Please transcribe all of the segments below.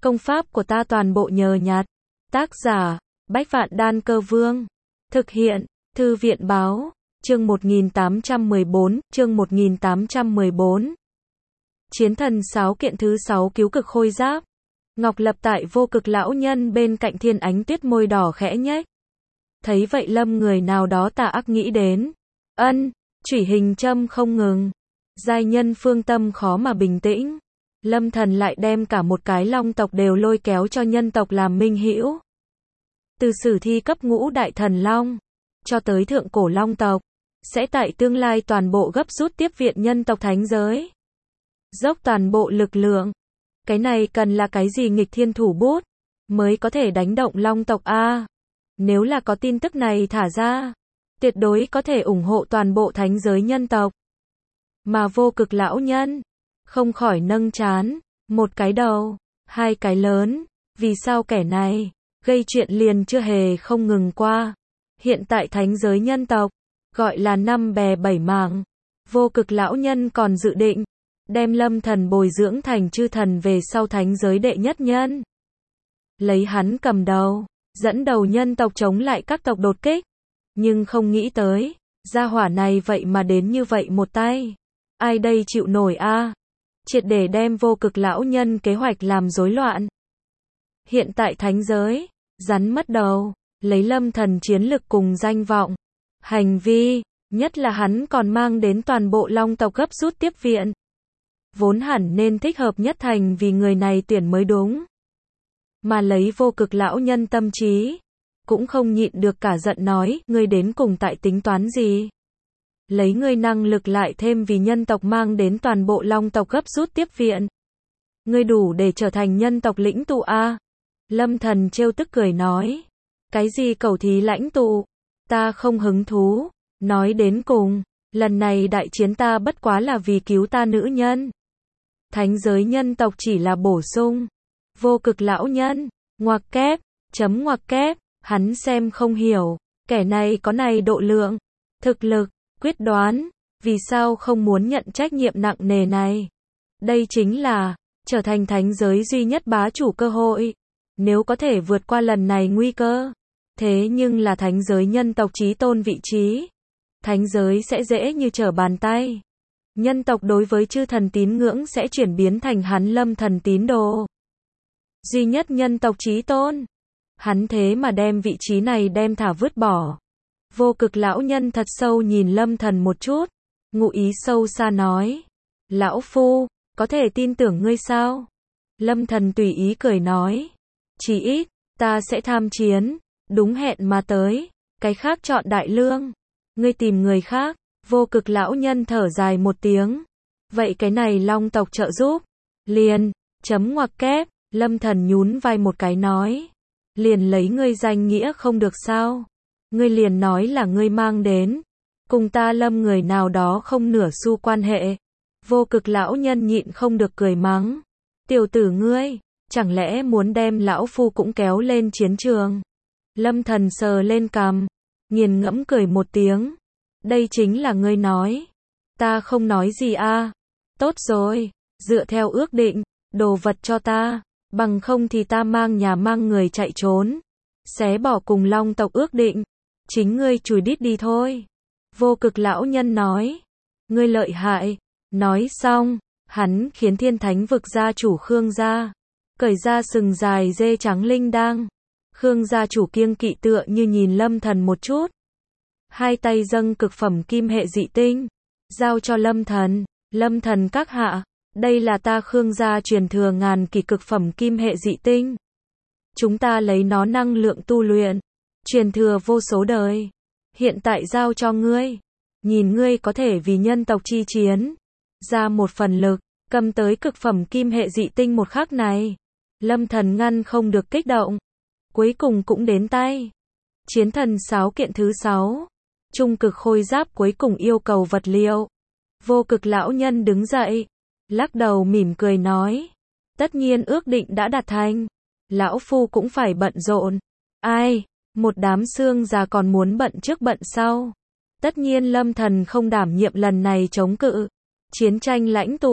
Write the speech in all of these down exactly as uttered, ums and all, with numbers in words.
Công pháp của ta toàn bộ nhờ nhặt. Tác giả, Bách Vạn Đan Cơ Vương. Thực hiện, Thư viện Báo. Chương một nghìn tám trăm mười bốn, chương một nghìn tám trăm mười bốn. Chiến thần sáo kiện thứ sáu cứu cực khôi giáp. Ngọc Lập tại Vô Cực lão nhân bên cạnh Thiên Ánh Tuyết môi đỏ khẽ nhếch. Thấy vậy Lâm người nào đó tà ác nghĩ đến. Ân, chủy hình châm không ngừng. Giai nhân phương tâm khó mà bình tĩnh. Lâm thần lại đem cả một cái long tộc đều lôi kéo cho nhân tộc làm minh hữu. Từ sử thi cấp ngũ đại thần long, cho tới thượng cổ long tộc, sẽ tại tương lai toàn bộ gấp rút tiếp viện nhân tộc thánh giới. Dốc toàn bộ lực lượng. Cái này cần là cái gì nghịch thiên thủ bút, mới có thể đánh động long tộc a. Nếu là có tin tức này thả ra, tuyệt đối có thể ủng hộ toàn bộ thánh giới nhân tộc. Mà Vô Cực lão nhân, không khỏi nâng trán, một cái đầu, hai cái lớn, vì sao kẻ này, gây chuyện liền chưa hề không ngừng qua. Hiện tại thánh giới nhân tộc, gọi là năm bè bảy mảng. Vô Cực lão nhân còn dự định, đem Lâm thần bồi dưỡng thành chư thần về sau thánh giới đệ nhất nhân. Lấy hắn cầm đầu, dẫn đầu nhân tộc chống lại các tộc đột kích. Nhưng không nghĩ tới, gia hỏa này vậy mà đến như vậy một tay. Ai đây chịu nổi a? Triệt để đem Vô Cực lão nhân kế hoạch làm rối loạn. Hiện tại thánh giới, rắn mất đầu, lấy Lâm thần chiến lực cùng danh vọng, hành vi, nhất là hắn còn mang đến toàn bộ long tộc gấp rút tiếp viện. Vốn hẳn nên thích hợp nhất thành vì người này tuyển mới đúng. Mà lấy Vô Cực lão nhân tâm trí, cũng không nhịn được cả giận nói, ngươi đến cùng tại tính toán gì? Lấy ngươi năng lực lại thêm vì nhân tộc mang đến toàn bộ long tộc gấp rút tiếp viện. Ngươi đủ để trở thành nhân tộc lĩnh tụ a? Lâm thần trêu tức cười nói. Cái gì cẩu thí lãnh tụ? Ta không hứng thú. Nói đến cùng, lần này đại chiến ta bất quá là vì cứu ta nữ nhân. Thánh giới nhân tộc chỉ là bổ sung. Vô Cực lão nhân, ngoặc kép, chấm ngoặc kép, hắn xem không hiểu, kẻ này có này độ lượng, thực lực, quyết đoán, vì sao không muốn nhận trách nhiệm nặng nề này. Đây chính là, trở thành thánh giới duy nhất bá chủ cơ hội. Nếu có thể vượt qua lần này nguy cơ, thế nhưng là thánh giới nhân tộc chí tôn vị trí. Thánh giới sẽ dễ như trở bàn tay. Nhân tộc đối với chư thần tín ngưỡng sẽ chuyển biến thành hắn Lâm thần tín đồ. Duy nhất nhân tộc chí tôn. Hắn thế mà đem vị trí này đem thả vứt bỏ. Vô Cực lão nhân thật sâu nhìn Lâm thần một chút, ngụ ý sâu xa nói. Lão phu, có thể tin tưởng ngươi sao? Lâm thần tùy ý cười nói. Chỉ ít, ta sẽ tham chiến, đúng hẹn mà tới, cái khác chọn đại lương. Ngươi tìm người khác. Vô Cực lão nhân thở dài một tiếng. Vậy cái này long tộc trợ giúp. Liền, chấm ngoặc kép, Lâm thần nhún vai một cái nói. Liền lấy ngươi danh nghĩa không được sao? Ngươi liền nói là ngươi mang đến. Cùng ta Lâm người nào đó không nửa xu quan hệ. Vô Cực lão nhân nhịn không được cười mắng. Tiểu tử ngươi, chẳng lẽ muốn đem lão phu cũng kéo lên chiến trường? Lâm thần sờ lên cằm, nghiền ngẫm cười một tiếng. Đây chính là ngươi nói. Ta không nói gì a. Tốt rồi, dựa theo ước định, đồ vật cho ta, bằng không thì ta mang nhà mang người chạy trốn. Xé bỏ cùng long tộc ước định. Chính ngươi chùi đít đi thôi. Vô Cực lão nhân nói. Ngươi lợi hại. Nói xong, hắn khiến thiên thánh vực gia chủ Khương gia cởi ra sừng dài dê trắng linh đang. Khương gia chủ kiêng kỵ tựa như nhìn Lâm thần một chút. Hai tay dâng cực phẩm kim hệ dị tinh, giao cho Lâm thần. Lâm thần các hạ, đây là ta Khương gia truyền thừa ngàn kỳ cực phẩm kim hệ dị tinh. Chúng ta lấy nó năng lượng tu luyện, truyền thừa vô số đời. Hiện tại giao cho ngươi, nhìn ngươi có thể vì nhân tộc chi chiến, ra một phần lực, cầm tới cực phẩm kim hệ dị tinh một khắc này. Lâm thần ngăn không được kích động, cuối cùng cũng đến tay. Chiến thần sáo kiện thứ sáu, trung cực khôi giáp cuối cùng yêu cầu vật liệu. Vô Cực lão nhân đứng dậy, lắc đầu mỉm cười nói. Tất nhiên ước định đã đạt thành, lão phu cũng phải bận rộn. Ai, một đám xương già còn muốn bận trước bận sau. Tất nhiên Lâm thần không đảm nhiệm lần này chống cự chiến tranh lãnh tụ.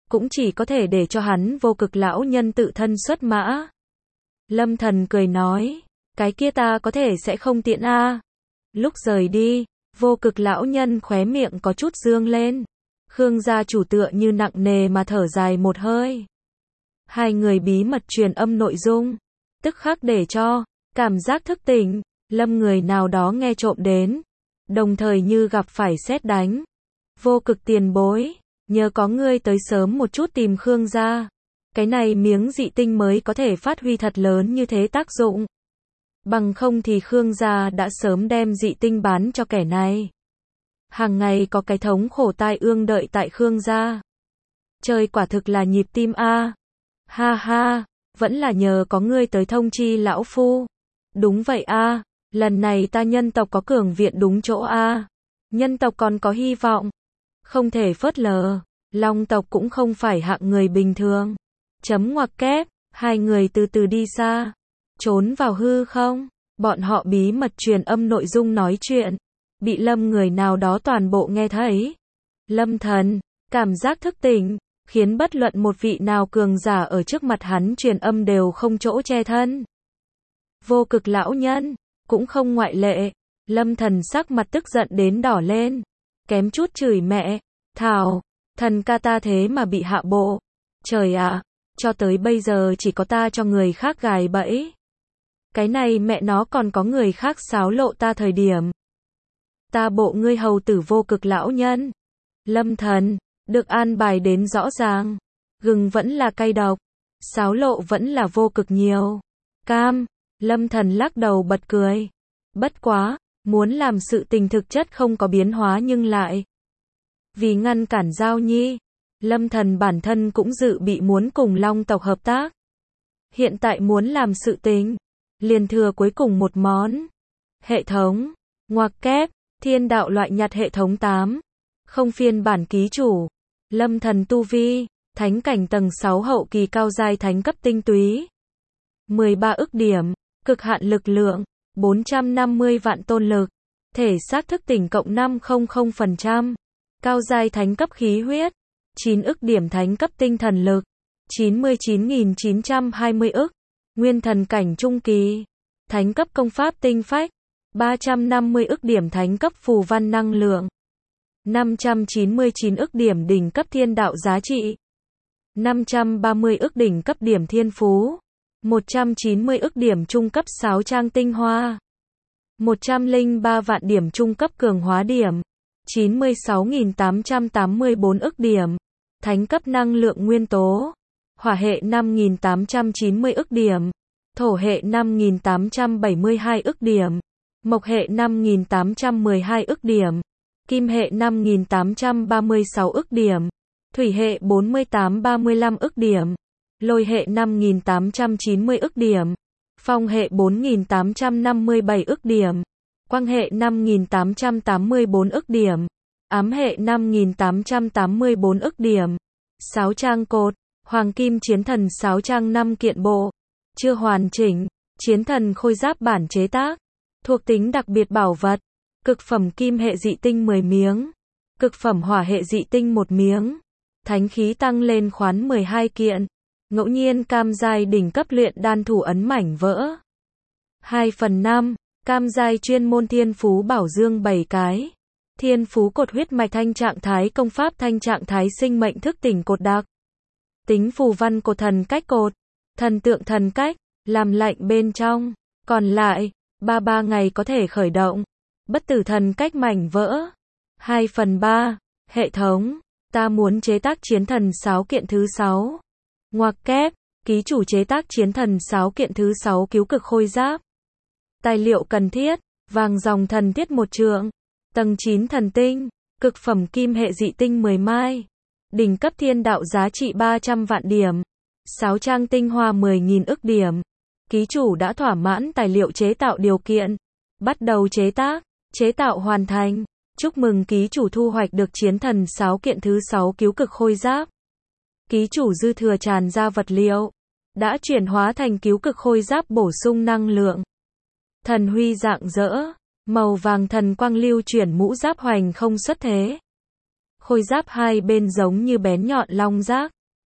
cũng chỉ có thể để cho hắn Vô Cực lão nhân tự thân xuất mã. Lâm Thần cười nói, cái kia ta có thể sẽ không tiện a. Lúc rời đi, Vô Cực lão nhân khóe miệng có chút dương lên. Khương gia chủ tựa như nặng nề mà thở dài một hơi. Hai người bí mật truyền âm nội dung, tức khắc để cho cảm giác thức tỉnh, Lâm người nào đó nghe trộm đến, đồng thời như gặp phải sét đánh. Vô Cực tiền bối, nhờ có ngươi tới sớm một chút tìm Khương gia, cái này miếng dị tinh mới có thể phát huy thật lớn như thế tác dụng. Bằng không thì Khương gia đã sớm đem dị tinh bán cho kẻ này. Hàng ngày có cái thống khổ tai ương đợi tại Khương gia. Trời quả thực là nhịp tim a. Ha ha, vẫn là nhờ có ngươi tới thông chi lão phu. Đúng vậy a, lần này ta nhân tộc có cường viện đúng chỗ a. Nhân tộc còn có hy vọng. Không thể phớt lờ, Long tộc cũng không phải hạng người bình thường. Chấm ngoặc kép, hai người từ từ đi xa, trốn vào hư không, bọn họ bí mật truyền âm nội dung nói chuyện, bị Lâm người nào đó toàn bộ nghe thấy. Lâm Thần, cảm giác thức tỉnh, khiến bất luận một vị nào cường giả ở trước mặt hắn truyền âm đều không chỗ che thân. Vô Cực lão nhân, cũng không ngoại lệ. Lâm Thần sắc mặt tức giận đến đỏ lên, kém chút chửi mẹ, thảo, thần ca ta thế mà bị hạ bộ. Trời ạ, cho tới bây giờ chỉ có ta cho người khác gài bẫy. Cái này mẹ nó còn có người khác xáo lộ ta thời điểm. Ta bộ ngươi hầu tử Vô Cực lão nhân. Lâm Thần, được an bài đến rõ ràng. Gừng vẫn là cay độc, xáo lộ vẫn là vô cực nhiều. Cam, Lâm Thần lắc đầu bật cười. Bất quá, muốn làm sự tình thực chất không có biến hóa nhưng lại. Vì ngăn cản Giao Nhi, Lâm Thần bản thân cũng dự bị muốn cùng Long tộc hợp tác. Hiện tại muốn làm sự tình, liền thừa cuối cùng một món. Hệ thống, ngoặc kép, thiên đạo loại nhặt hệ thống tám. Không phiên bản ký chủ. Lâm Thần tu vi, thánh cảnh tầng sáu hậu kỳ cao giai thánh cấp tinh túy. mười ba ức điểm, cực hạn lực lượng, bốn trăm năm mươi vạn tôn lực. Thể xác thức tỉnh cộng năm trăm phần trăm. Cao giai thánh cấp khí huyết, chín ức điểm thánh cấp tinh thần lực, chín mươi chín nghìn chín trăm hai mươi ức. Nguyên thần cảnh trung kỳ, thánh cấp công pháp tinh phách, ba trăm năm mươi ức điểm thánh cấp phù văn năng lượng, năm trăm chín mươi chín ức điểm đỉnh cấp thiên đạo giá trị, năm trăm ba mươi ức đỉnh cấp điểm thiên phú, một trăm chín mươi ức điểm trung cấp sáo trang tinh hoa, một trăm lẻ ba vạn điểm trung cấp cường hóa điểm, chín mươi sáu nghìn tám trăm tám mươi tư ức điểm, thánh cấp năng lượng nguyên tố, hỏa hệ năm nghìn tám trăm chín mươi ức điểm, thổ hệ năm nghìn tám trăm bảy mươi hai ức điểm, mộc hệ năm nghìn tám trăm mười hai ức điểm, kim hệ năm nghìn tám trăm ba mươi sáu ức điểm, thủy hệ bốn mươi tám ba mươi lăm ức điểm, lôi hệ năm nghìn tám trăm chín mươi ức điểm, phong hệ bốn nghìn tám trăm năm mươi bảy ức điểm, quang hệ năm nghìn tám trăm tám mươi tư ức điểm, ám hệ năm nghìn tám trăm tám mươi tư ức điểm, sáo trang cột, hoàng kim chiến thần sáo trang năm kiện bộ, chưa hoàn chỉnh, chiến thần khôi giáp bản chế tác, thuộc tính đặc biệt bảo vật, cực phẩm kim hệ dị tinh mười miếng, cực phẩm hỏa hệ dị tinh một miếng, thánh khí tăng lên khoán mười hai kiện, ngẫu nhiên cam giai đỉnh cấp luyện đan thủ ấn mảnh vỡ. hai phần năm, cam giai chuyên môn thiên phú bảo dương bảy cái. Thiên phú cột huyết mạch thanh trạng thái công pháp thanh trạng thái sinh mệnh thức tỉnh cột đặc. Tính phù văn cột thần cách cột, thần tượng thần cách, làm lạnh bên trong. Còn lại, ba ba ngày có thể khởi động. Bất tử thần cách mảnh vỡ. hai phần ba, hệ thống, ta muốn chế tác chiến thần sáo kiện thứ sáu. Ngoặc kép, ký chủ chế tác chiến thần sáo kiện thứ sáu cứu cực khôi giáp. Tài liệu cần thiết, vàng dòng thần thiết một trượng, tầng chín thần tinh, cực phẩm kim hệ dị tinh mười mai, đỉnh cấp thiên đạo giá trị ba trăm vạn điểm, sáo trang tinh hoa mười nghìn ức điểm. Ký chủ đã thỏa mãn tài liệu chế tạo điều kiện, bắt đầu chế tác, chế tạo hoàn thành. Chúc mừng ký chủ thu hoạch được chiến thần sáo kiện thứ sáu cứu cực khôi giáp. Ký chủ dư thừa tràn ra vật liệu, đã chuyển hóa thành cứu cực khôi giáp bổ sung năng lượng. Thần huy rạng rỡ, màu vàng thần quang lưu chuyển mũ giáp hoành không xuất thế. Khôi giáp hai bên giống như bén nhọn long giác,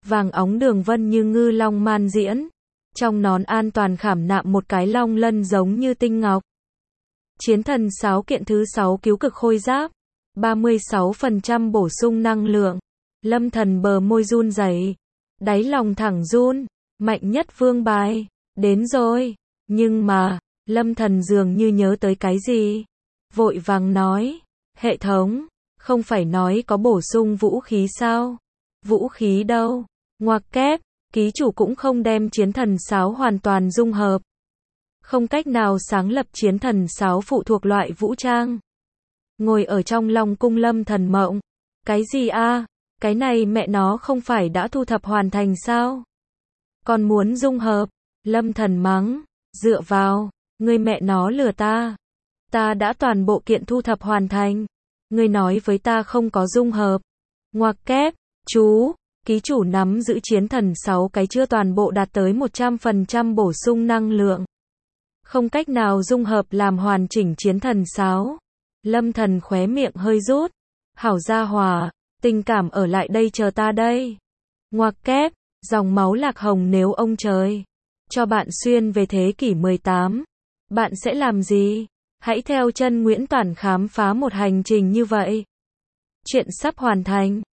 Vàng óng đường vân như ngư long man diễn. Trong nón an toàn khảm nạm một cái long lân giống như tinh ngọc. Chiến thần sáo kiện thứ sáu cứu cực khôi giáp. ba mươi sáu phần trăm bổ sung năng lượng. Lâm Thần bờ môi run rẩy, đáy lòng thẳng run. Mạnh nhất vương bài. Đến rồi. Nhưng mà, Lâm Thần dường như nhớ tới cái gì. Vội vàng nói. Hệ thống, không phải nói có bổ sung vũ khí sao? Vũ khí đâu? Ngoặc kép, ký chủ cũng không đem chiến thần sáo hoàn toàn dung hợp. Không cách nào sáng lập chiến thần sáo phụ thuộc loại vũ trang. Ngồi ở trong Long cung Lâm Thần mộng. Cái gì a? Cái này mẹ nó không phải đã thu thập hoàn thành sao? Còn muốn dung hợp? Lâm Thần mắng. Dựa vào, ngươi mẹ nó lừa ta. Ta đã toàn bộ kiện thu thập hoàn thành. Ngươi nói với ta không có dung hợp. Ngoặc kép, chú, ký chủ nắm giữ chiến thần sáu cái chưa toàn bộ đạt tới một trăm phần trăm bổ sung năng lượng. Không cách nào dung hợp làm hoàn chỉnh chiến thần sáu. Lâm Thần khóe miệng hơi rút. Hảo gia hòa, tình cảm ở lại đây chờ ta đây. Ngoặc kép, dòng máu lạc hồng nếu ông trời cho bạn xuyên về thế kỷ mười tám, bạn sẽ làm gì? Hãy theo chân Nguyễn Toản khám phá một hành trình như vậy. Chuyện sắp hoàn thành.